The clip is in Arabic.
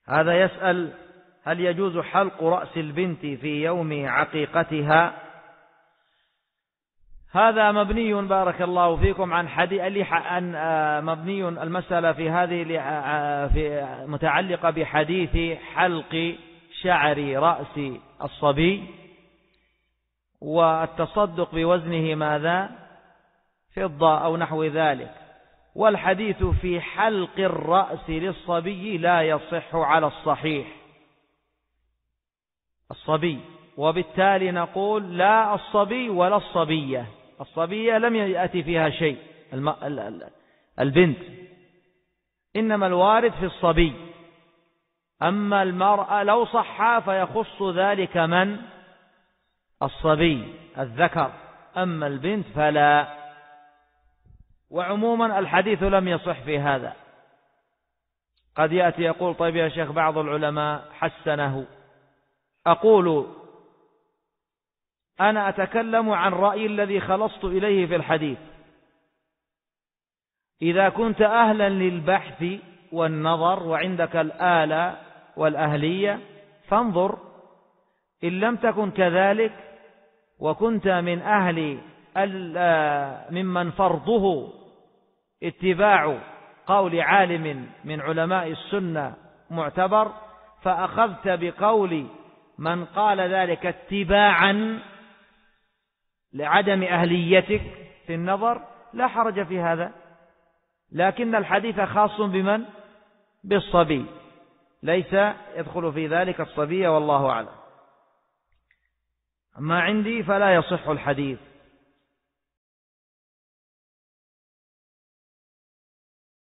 هذا يسأل: هل يجوز حلق رأس البنت في يوم عقيقتها؟ هذا مبني بارك الله فيكم عن مبني المسألة في هذه متعلقة بحديث حلق شعر رأس الصبي والتصدق بوزنه ماذا؟ فضة أو نحو ذلك. والحديث في حلق الرأس للصبي لا يصح على الصحيح، الصبي، وبالتالي نقول لا الصبي ولا الصبية. الصبية لم يأتي فيها شيء، البنت، إنما الوارد في الصبي. أما المرأة لو صح فيخص ذلك من؟ الصبي الذكر، أما البنت فلا. وعموما الحديث لم يصح في هذا. قد يأتي يقول: طيب يا شيخ بعض العلماء حسنه. أقول أنا أتكلم عن رأيي الذي خلصت إليه في الحديث. إذا كنت أهلا للبحث والنظر وعندك الآلة والأهلية فانظر، إن لم تكن كذلك وكنت من أهل ممن فرضه اتباع قول عالم من علماء السنة معتبر، فأخذت بقول من قال ذلك اتباعا لعدم أهليتك في النظر، لا حرج في هذا. لكن الحديث خاص بمن؟ بالصبي، ليس يدخل في ذلك الصبي، والله أعلم. ما عندي فلا يصح الحديث.